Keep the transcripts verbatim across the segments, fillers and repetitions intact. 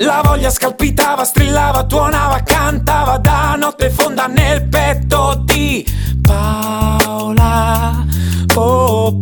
La voglia scalpitava, strillava, tuonava, cantava da notte fonda nel petto di Paola, oh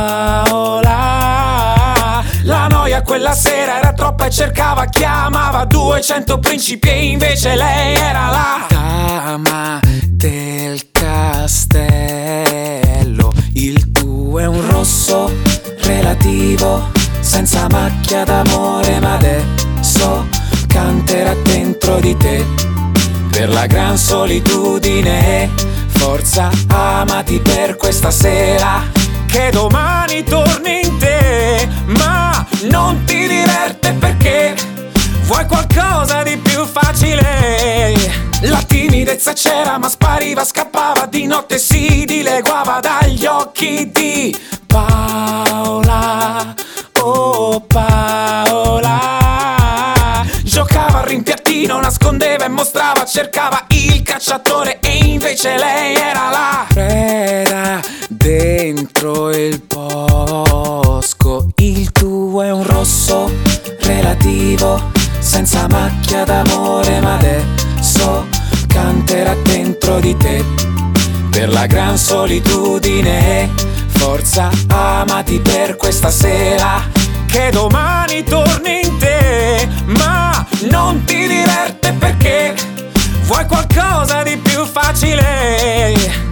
Paola. La noia quella sera era troppa e cercava, chiamava duecento principi e invece lei era la dama del castello. Il tuo è un rosso relativo, senza macchia d'amore, ma adesso canterà dentro di te per la gran solitudine. Forza, amati per questa sera, che domani torni in te, ma non ti diverte perché vuoi qualcosa di più facile. La timidezza c'era ma spariva, scappava, di notte si dileguava dagli occhi di Paola, oh Paola. Giocava al rimpiattino, nascondeva e mostrava, cercava il cacciatore e invece lei era la preda dentro il bosco. Il tuo è un rosso relativo, senza macchia d'amore, ma adesso canterà dentro di te per la gran solitudine. Forza, amati per questa sera, che domani torni in te, ma non ti diverte perché vuoi qualcosa di più facile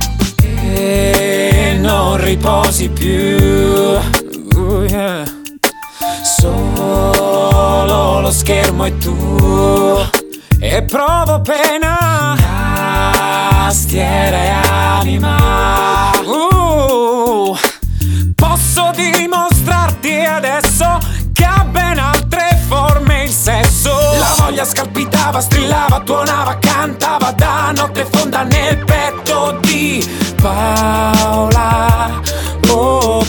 e non riposi più. uh, yeah. Solo lo schermo è tu e provo pena, tastiera e anima. uh, Posso dimostrarti adesso che ha ben altre forme il sesso. La voglia scalpitava, strillava, tuonava, cantava da notte fonda nel petto di Paola, oh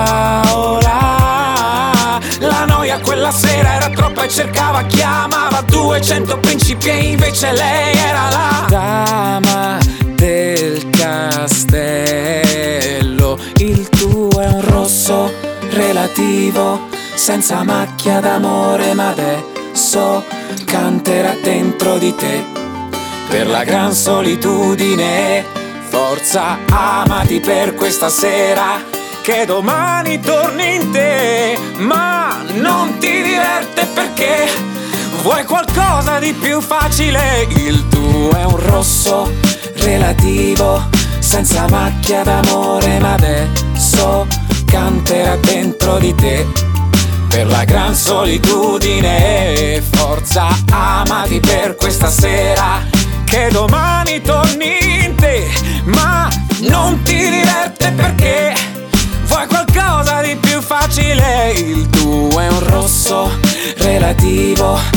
Paola. La noia quella sera era troppa e cercava, chiamava duecento principi e invece lei era la dama del castello. Il tuo è un rosso relativo, senza macchia d'amore, ma adesso canterà dentro di te per la gran solitudine. Forza, amati per questa sera, che domani torni in te, ma non ti diverte perché vuoi qualcosa di più facile. Il tuo è un rosso relativo, senza macchia d'amore, ma adesso canterà dentro di te per la gran solitudine. Forza, amati per questa sera, che domani torni in te, ma non ti diverte perché vuoi qualcosa di più facile. Il tuo è un rosso relativo,